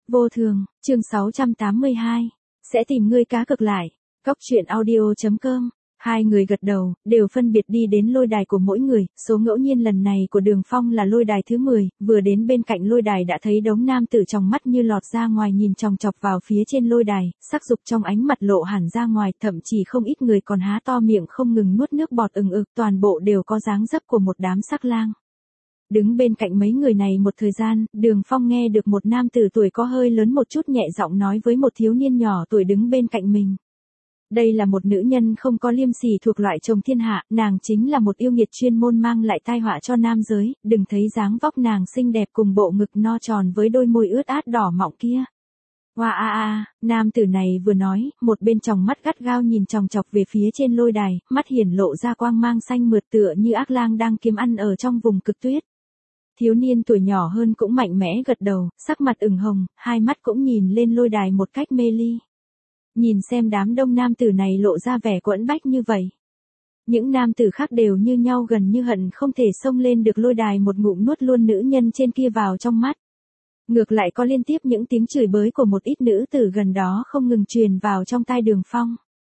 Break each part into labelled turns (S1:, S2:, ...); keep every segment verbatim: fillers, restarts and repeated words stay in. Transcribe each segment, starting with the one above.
S1: Vô thường, chương sáu trăm tám mươi hai. Sẽ tìm ngươi cá cực lại. Cóc truyện audio chấm com. Hai người gật đầu, đều phân biệt đi đến lôi đài của mỗi người, số ngẫu nhiên lần này của Đường Phong là lôi đài thứ mười, vừa đến bên cạnh lôi đài đã thấy đống nam tử trong mắt như lọt ra ngoài nhìn chòng chọc vào phía trên lôi đài, sắc dục trong ánh mặt lộ hẳn ra ngoài, thậm chí không ít người còn há to miệng không ngừng nuốt nước bọt ừng ực, toàn bộ đều có dáng dấp của một đám sắc lang. Đứng bên cạnh mấy người này một thời gian, Đường Phong nghe được một nam tử tuổi có hơi lớn một chút nhẹ giọng nói với một thiếu niên nhỏ tuổi đứng bên cạnh mình. Đây là một nữ nhân không có liêm sỉ thuộc loại chồng thiên hạ, nàng chính là một yêu nghiệt chuyên môn mang lại tai họa cho nam giới, đừng thấy dáng vóc nàng xinh đẹp cùng bộ ngực no tròn với đôi môi ướt át đỏ mọng kia. Hoa a a, nam tử này vừa nói, một bên tròng mắt gắt gao nhìn chòng chọc về phía trên lôi đài, mắt hiển lộ ra quang mang xanh mượt tựa như ác lang đang kiếm ăn ở trong vùng cực tuyết. Thiếu niên tuổi nhỏ hơn cũng mạnh mẽ gật đầu, sắc mặt ửng hồng, hai mắt cũng nhìn lên lôi đài một cách mê ly. Nhìn xem đám đông nam tử này lộ ra vẻ quẫn bách như vậy. Những nam tử khác đều như nhau gần như hận không thể xông lên được lôi đài một ngụm nuốt luôn nữ nhân trên kia vào trong mắt. Ngược lại có liên tiếp những tiếng chửi bới của một ít nữ tử gần đó không ngừng truyền vào trong tai Đường Phong.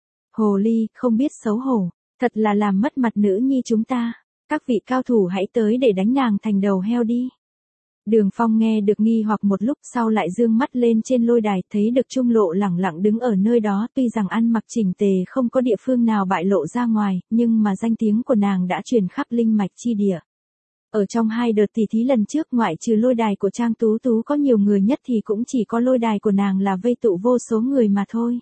S1: Hồ ly, không biết xấu hổ, thật là làm mất mặt nữ nhi chúng ta. Các vị cao thủ hãy tới để đánh nàng thành đầu heo đi. Đường Phong nghe được nghi hoặc một lúc sau lại dương mắt lên trên lôi đài, thấy được Trung Lộ lẳng lặng đứng ở nơi đó, tuy rằng ăn mặc chỉnh tề không có địa phương nào bại lộ ra ngoài, nhưng mà danh tiếng của nàng đã truyền khắp linh mạch chi địa. Ở trong hai đợt tỉ thí lần trước, ngoại trừ lôi đài của Trang Tú Tú có nhiều người nhất thì cũng chỉ có lôi đài của nàng là vây tụ vô số người mà thôi.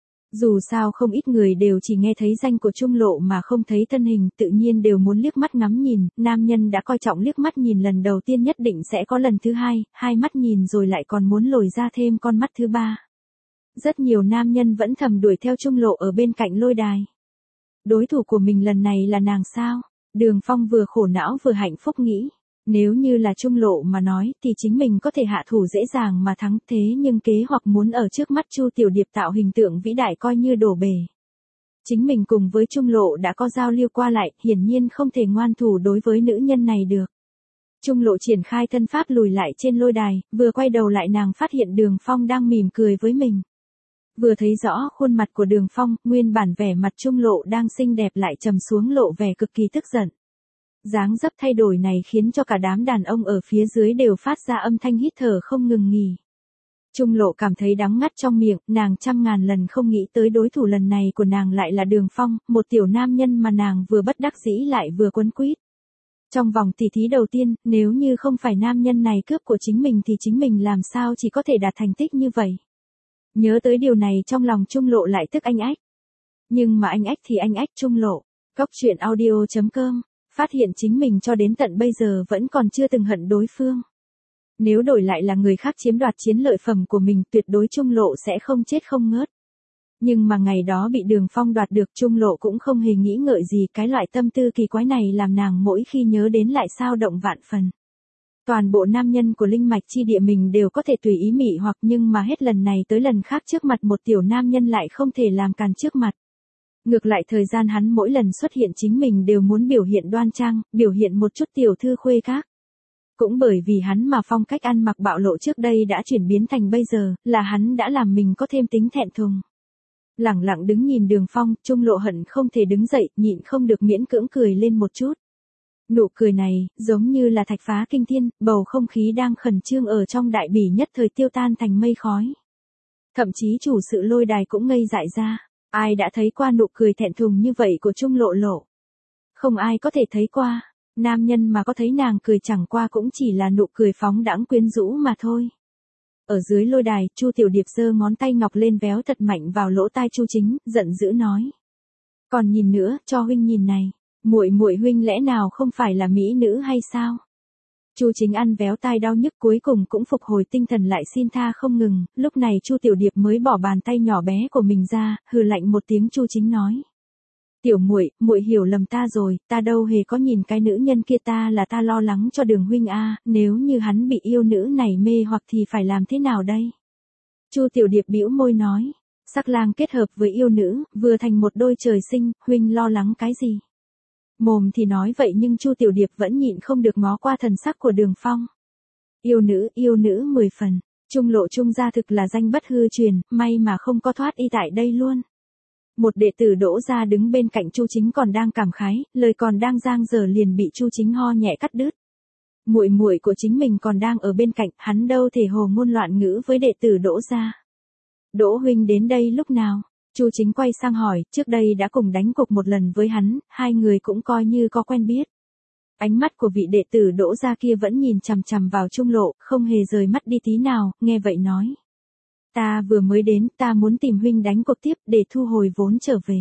S1: Dù sao không ít người đều chỉ nghe thấy danh của Trung Lộ mà không thấy thân hình, tự nhiên đều muốn liếc mắt ngắm nhìn, nam nhân đã coi trọng liếc mắt nhìn lần đầu tiên nhất định sẽ có lần thứ hai, hai mắt nhìn rồi lại còn muốn lồi ra thêm con mắt thứ ba. Rất nhiều nam nhân vẫn thầm đuổi theo Trung Lộ ở bên cạnh lôi đài. Đối thủ của mình lần này là nàng sao? Đường Phong vừa khổ não vừa hạnh phúc nghĩ. Nếu như là Trung Lộ mà nói thì chính mình có thể hạ thủ dễ dàng mà thắng, thế nhưng kế hoạch muốn ở trước mắt Chu Tiểu Điệp tạo hình tượng vĩ đại coi như đổ bể. Chính mình cùng với Trung Lộ đã có giao lưu qua lại, hiển nhiên không thể ngoan thủ đối với nữ nhân này được. Trung Lộ triển khai thân pháp lùi lại trên lôi đài, vừa quay đầu lại nàng phát hiện Đường Phong đang mỉm cười với mình. Vừa thấy rõ khuôn mặt của Đường Phong, nguyên bản vẻ mặt Trung Lộ đang xinh đẹp lại trầm xuống lộ vẻ cực kỳ tức giận. Dáng dấp thay đổi này khiến cho cả đám đàn ông ở phía dưới đều phát ra âm thanh hít thở không ngừng nghỉ. Trung Lộ cảm thấy đắng ngắt trong miệng, nàng trăm ngàn lần không nghĩ tới đối thủ lần này của nàng lại là Đường Phong, một tiểu nam nhân mà nàng vừa bất đắc dĩ lại vừa quấn quýt. Trong vòng tỉ thí đầu tiên, nếu như không phải nam nhân này cướp của chính mình thì chính mình làm sao chỉ có thể đạt thành tích như vậy. Nhớ tới điều này trong lòng Trung Lộ lại tức anh ách. Nhưng mà anh ách thì anh ách Trung Lộ. Cóc truyện audio chấm com. Phát hiện chính mình cho đến tận bây giờ vẫn còn chưa từng hận đối phương. Nếu đổi lại là người khác chiếm đoạt chiến lợi phẩm của mình, tuyệt đối Trung Lộ sẽ không chết không ngớt. Nhưng mà ngày đó bị Đường Phong đoạt được, Trung Lộ cũng không hề nghĩ ngợi gì, cái loại tâm tư kỳ quái này làm nàng mỗi khi nhớ đến lại sao động vạn phần. Toàn bộ nam nhân của linh mạch chi địa mình đều có thể tùy ý mị hoặc, nhưng mà hết lần này tới lần khác trước mặt một tiểu nam nhân lại không thể làm càn trước mặt. Ngược lại thời gian hắn mỗi lần xuất hiện chính mình đều muốn biểu hiện đoan trang, biểu hiện một chút tiểu thư khuê các. Cũng bởi vì hắn mà phong cách ăn mặc bạo lộ trước đây đã chuyển biến thành bây giờ, là hắn đã làm mình có thêm tính thẹn thùng. Lẳng lặng đứng nhìn Đường Phong, Trung Lộ hận không thể đứng dậy, nhịn không được miễn cưỡng cười lên một chút. Nụ cười này, giống như là thạch phá kinh thiên, bầu không khí đang khẩn trương ở trong đại bỉ nhất thời tiêu tan thành mây khói. Thậm chí chủ sự lôi đài cũng ngây dại ra. Ai đã thấy qua nụ cười thẹn thùng như vậy của Trung Lộ Lộ? Không ai có thể thấy qua. Nam nhân mà có thấy nàng cười chẳng qua cũng chỉ là nụ cười phóng đãng quyến rũ mà thôi. Ở dưới lôi đài, Chu Tiểu Điệp giơ ngón tay ngọc lên véo thật mạnh vào lỗ tai Chu Chính, giận dữ nói: "Còn nhìn nữa, cho huynh nhìn này, muội muội huynh lẽ nào không phải là mỹ nữ hay sao?" Chu Chính ăn véo tai đau nhức cuối cùng cũng phục hồi tinh thần lại xin tha không ngừng, lúc này Chu Tiểu Điệp mới bỏ bàn tay nhỏ bé của mình ra, hừ lạnh một tiếng. Chu Chính nói: "Tiểu muội, muội hiểu lầm ta rồi, ta đâu hề có nhìn cái nữ nhân kia, ta là ta lo lắng cho Đường huynh a, nếu như hắn bị yêu nữ này mê hoặc thì phải làm thế nào đây?" Chu Tiểu Điệp bĩu môi nói: "Sắc lang kết hợp với yêu nữ, vừa thành một đôi trời sinh, huynh lo lắng cái gì?" Mồm thì nói vậy nhưng Chu Tiểu Điệp vẫn nhịn không được ngó qua thần sắc của Đường Phong. Yêu nữ, yêu nữ mười phần. Trung lộ Trung gia thực là danh bất hư truyền, may mà không có thoát y tại đây luôn. Một đệ tử Đỗ gia đứng bên cạnh Chu Chính còn đang cảm khái, lời còn đang dang dở liền bị Chu Chính ho nhẹ cắt đứt. Muội muội của chính mình còn đang ở bên cạnh, hắn đâu thể hồ ngôn loạn ngữ với đệ tử Đỗ gia. Đỗ huynh đến đây lúc nào? Chu Chính quay sang hỏi, trước đây đã cùng đánh cuộc một lần với hắn, hai người cũng coi như có quen biết. Ánh mắt của vị đệ tử Đỗ gia kia vẫn nhìn chằm chằm vào Trung lộ, không hề rời mắt đi tí nào, nghe vậy nói. Ta vừa mới đến, ta muốn tìm huynh đánh cuộc tiếp để thu hồi vốn trở về.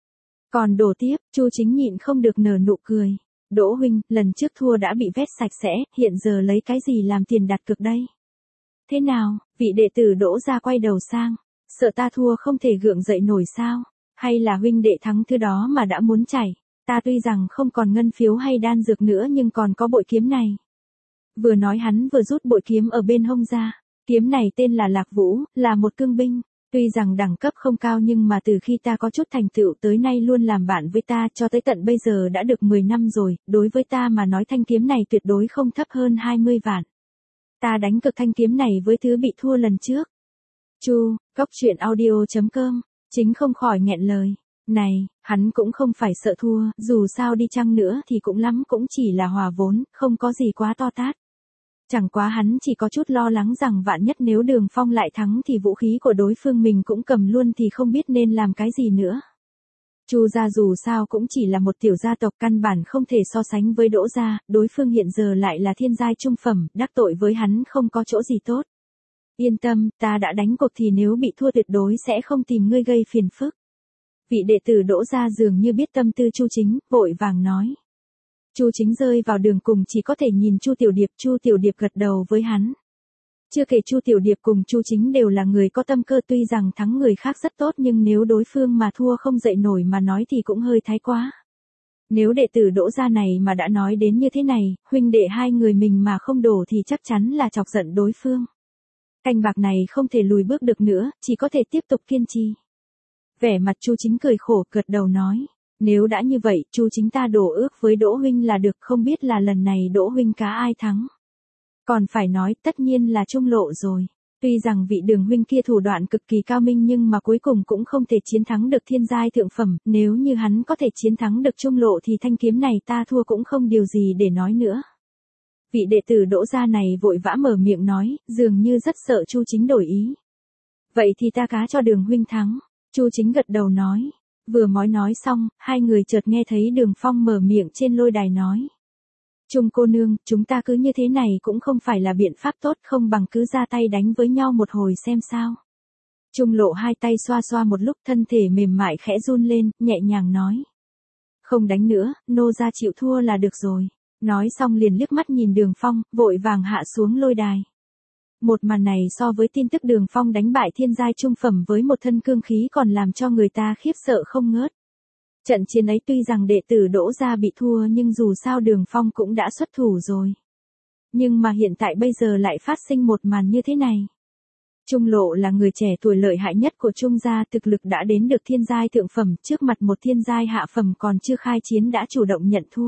S1: Còn đổ tiếp, Chu Chính nhịn không được nở nụ cười. Đỗ huynh, lần trước thua đã bị vét sạch sẽ, hiện giờ lấy cái gì làm tiền đặt cược đây? Thế nào, vị đệ tử Đỗ gia quay đầu sang, sợ ta thua không thể gượng dậy nổi sao? Hay là huynh đệ thắng thứ đó mà đã muốn chảy? Ta tuy rằng không còn ngân phiếu hay đan dược nữa nhưng còn có bội kiếm này. Vừa nói hắn vừa rút bội kiếm ở bên hông ra. Kiếm này tên là Lạc Vũ, là một cương binh. Tuy rằng đẳng cấp không cao nhưng mà từ khi ta có chút thành tựu tới nay luôn làm bạn với ta cho tới tận bây giờ đã được mười năm rồi, đối với ta mà nói thanh kiếm này tuyệt đối không thấp hơn hai mươi vạn. Ta đánh cược thanh kiếm này với thứ bị thua lần trước. Chu, Cốc Truyện Audio chấm com, Chính không khỏi nghẹn lời. Này, hắn cũng không phải sợ thua, dù sao đi chăng nữa thì cũng lắm cũng chỉ là hòa vốn, không có gì quá to tát. Chẳng quá hắn chỉ có chút lo lắng rằng vạn nhất nếu Đường Phong lại thắng thì vũ khí của đối phương mình cũng cầm luôn thì không biết nên làm cái gì nữa. Chu gia dù sao cũng chỉ là một tiểu gia tộc căn bản không thể so sánh với Đỗ gia, đối phương hiện giờ lại là thiên giai trung phẩm, đắc tội với hắn không có chỗ gì tốt. Yên tâm, ta đã đánh cuộc thì nếu bị thua tuyệt đối sẽ không tìm ngươi gây phiền phức. Vị đệ tử Đỗ gia dường như biết tâm tư Chu Chính, vội vàng nói. Chu Chính rơi vào đường cùng chỉ có thể nhìn Chu Tiểu Điệp, Chu Tiểu Điệp gật đầu với hắn. Chưa kể Chu Tiểu Điệp cùng Chu Chính đều là người có tâm cơ, tuy rằng thắng người khác rất tốt nhưng nếu đối phương mà thua không dậy nổi mà nói thì cũng hơi thái quá. Nếu đệ tử Đỗ gia này mà đã nói đến như thế này, huynh đệ hai người mình mà không đổ thì chắc chắn là chọc giận đối phương. Canh bạc này không thể lùi bước được nữa, chỉ có thể tiếp tục kiên trì. Vẻ mặt Chu Chính cười khổ, gật đầu nói. Nếu đã như vậy, Chu Chính ta đổ ước với Đỗ huynh là được, không biết là lần này Đỗ huynh cá ai thắng. Còn phải nói, tất nhiên là Trung lộ rồi. Tuy rằng vị Đường huynh kia thủ đoạn cực kỳ cao minh nhưng mà cuối cùng cũng không thể chiến thắng được thiên giai thượng phẩm, nếu như hắn có thể chiến thắng được Trung lộ thì thanh kiếm này ta thua cũng không điều gì để nói nữa. Vị đệ tử Đỗ gia này vội vã mở miệng nói, dường như rất sợ Chu Chính đổi ý. Vậy thì ta cá cho Đường huynh thắng. Chu Chính gật đầu nói. Vừa mới nói xong, hai người chợt nghe thấy Đường Phong mở miệng trên lôi đài nói. Trung cô nương, chúng ta cứ như thế này cũng không phải là biện pháp tốt, không bằng cứ ra tay đánh với nhau một hồi xem sao. Trung lộ hai tay xoa xoa một lúc, thân thể mềm mại khẽ run lên, nhẹ nhàng nói. Không đánh nữa, nô gia chịu thua là được rồi. Nói xong liền liếc mắt nhìn Đường Phong, vội vàng hạ xuống lôi đài. Một màn này so với tin tức Đường Phong đánh bại thiên giai trung phẩm với một thân cương khí còn làm cho người ta khiếp sợ không ngớt. Trận chiến ấy tuy rằng đệ tử Đỗ gia bị thua nhưng dù sao Đường Phong cũng đã xuất thủ rồi. Nhưng mà hiện tại bây giờ lại phát sinh một màn như thế này. Trung lộ là người trẻ tuổi lợi hại nhất của Trung gia, thực lực đã đến được thiên giai thượng phẩm, trước mặt một thiên giai hạ phẩm còn chưa khai chiến đã chủ động nhận thua.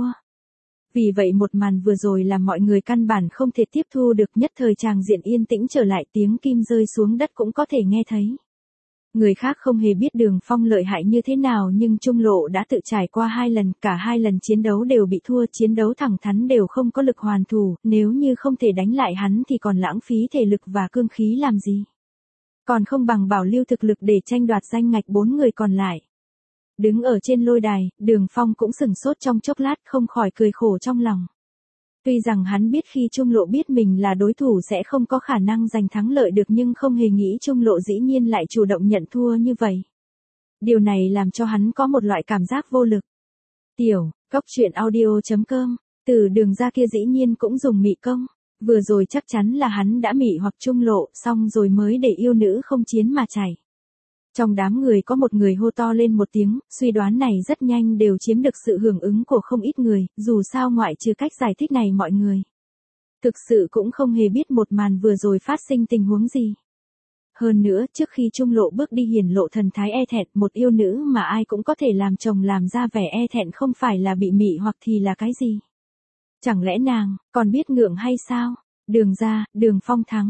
S1: Vì vậy một màn vừa rồi làm mọi người căn bản không thể tiếp thu được, nhất thời tràng diện yên tĩnh trở lại, tiếng kim rơi xuống đất cũng có thể nghe thấy. Người khác không hề biết Đường Phong lợi hại như thế nào nhưng Trung lộ đã tự trải qua hai lần, cả hai lần chiến đấu đều bị thua, chiến đấu thẳng thắn đều không có lực hoàn thủ, nếu như không thể đánh lại hắn thì còn lãng phí thể lực và cương khí làm gì. Còn không bằng bảo lưu thực lực để tranh đoạt danh ngạch bốn người còn lại. Đứng ở trên lôi đài, Đường Phong cũng sửng sốt trong chốc lát, không khỏi cười khổ trong lòng. Tuy rằng hắn biết khi Trung lộ biết mình là đối thủ sẽ không có khả năng giành thắng lợi được nhưng không hề nghĩ Trung lộ dĩ nhiên lại chủ động nhận thua như vậy. Điều này làm cho hắn có một loại cảm giác vô lực. Tiểu, Cốc Truyện Audio chấm com, từ Đường ra kia dĩ nhiên cũng dùng mị công. Vừa rồi chắc chắn là hắn đã mị hoặc Trung lộ, xong rồi mới để yêu nữ không chiến mà chảy. Trong đám người có một người hô to lên một tiếng, suy đoán này rất nhanh đều chiếm được sự hưởng ứng của không ít người, dù sao ngoại trừ cách giải thích này mọi người. Thực sự cũng không hề biết một màn vừa rồi phát sinh tình huống gì. Hơn nữa, trước khi Trung lộ bước đi hiển lộ thần thái e thẹn, một yêu nữ mà ai cũng có thể làm chồng làm ra vẻ e thẹn không phải là bị mị hoặc thì là cái gì. Chẳng lẽ nàng, còn biết ngượng hay sao? Đường ra, Đường Phong thắng.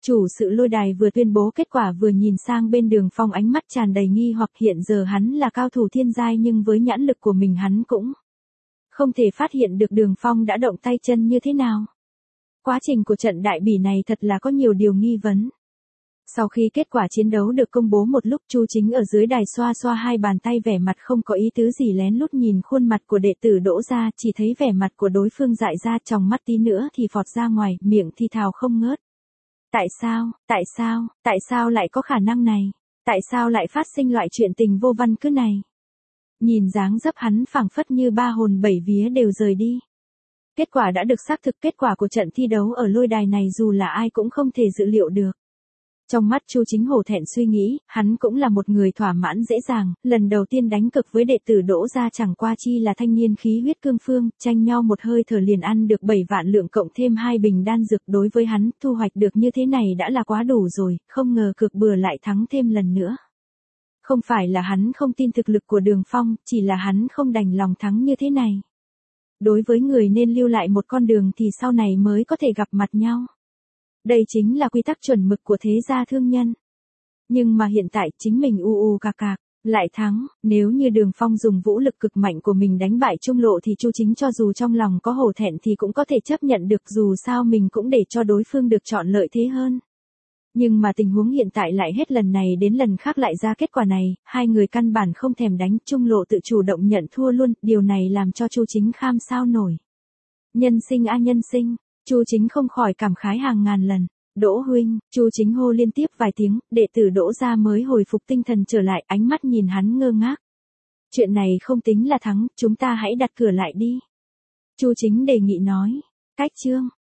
S1: Chủ sự lôi đài vừa tuyên bố kết quả vừa nhìn sang bên Đường Phong ánh mắt tràn đầy nghi hoặc, hiện giờ hắn là cao thủ thiên giai nhưng với nhãn lực của mình hắn cũng không thể phát hiện được Đường Phong đã động tay chân như thế nào. Quá trình của trận đại bỉ này thật là có nhiều điều nghi vấn. Sau khi kết quả chiến đấu được công bố một lúc, Chu Chính ở dưới đài xoa xoa hai bàn tay vẻ mặt không có ý tứ gì, lén lút nhìn khuôn mặt của đệ tử Đỗ Gia, chỉ thấy vẻ mặt của đối phương dại ra, tròng mắt tí nữa thì phọt ra ngoài, miệng thì thào không ngớt. Tại sao, tại sao, tại sao lại có khả năng này? Tại sao lại phát sinh loại chuyện tình vô văn cứ này? Nhìn dáng dấp hắn phảng phất như ba hồn bảy vía đều rời đi. Kết quả đã được xác thực, kết quả của trận thi đấu ở lôi đài này dù là ai cũng không thể dự liệu được. Trong mắt Chu Chính hổ thẹn suy nghĩ, hắn cũng là một người thỏa mãn dễ dàng, lần đầu tiên đánh cực với đệ tử Đỗ Gia chẳng qua chi là thanh niên khí huyết cương phương, tranh nhau một hơi thở liền ăn được bảy vạn lượng cộng thêm hai bình đan dược, đối với hắn, thu hoạch được như thế này đã là quá đủ rồi, không ngờ cược bừa lại thắng thêm lần nữa. Không phải là hắn không tin thực lực của Đường Phong, chỉ là hắn không đành lòng thắng như thế này. Đối với người nên lưu lại một con đường thì sau này mới có thể gặp mặt nhau. Đây chính là quy tắc chuẩn mực của thế gia thương nhân. Nhưng mà hiện tại chính mình u u cạc cạc, lại thắng, nếu như Đường Phong dùng vũ lực cực mạnh của mình đánh bại Trung Lộ thì Chu Chính cho dù trong lòng có hổ thẹn thì cũng có thể chấp nhận được, dù sao mình cũng để cho đối phương được chọn lợi thế hơn. Nhưng mà tình huống hiện tại lại hết lần này đến lần khác lại ra kết quả này, hai người căn bản không thèm đánh, Trung Lộ tự chủ động nhận thua luôn, điều này làm cho Chu Chính kham sao nổi. Nhân sinh a nhân sinh, Chu Chính không khỏi cảm khái hàng ngàn lần. Đỗ huynh, Chu Chính hô liên tiếp vài tiếng, đệ tử Đỗ Gia mới hồi phục tinh thần trở lại, ánh mắt nhìn hắn ngơ ngác. Chuyện này không tính là thắng, chúng ta hãy đặt cửa lại đi. Chu Chính đề nghị nói. Cách chương,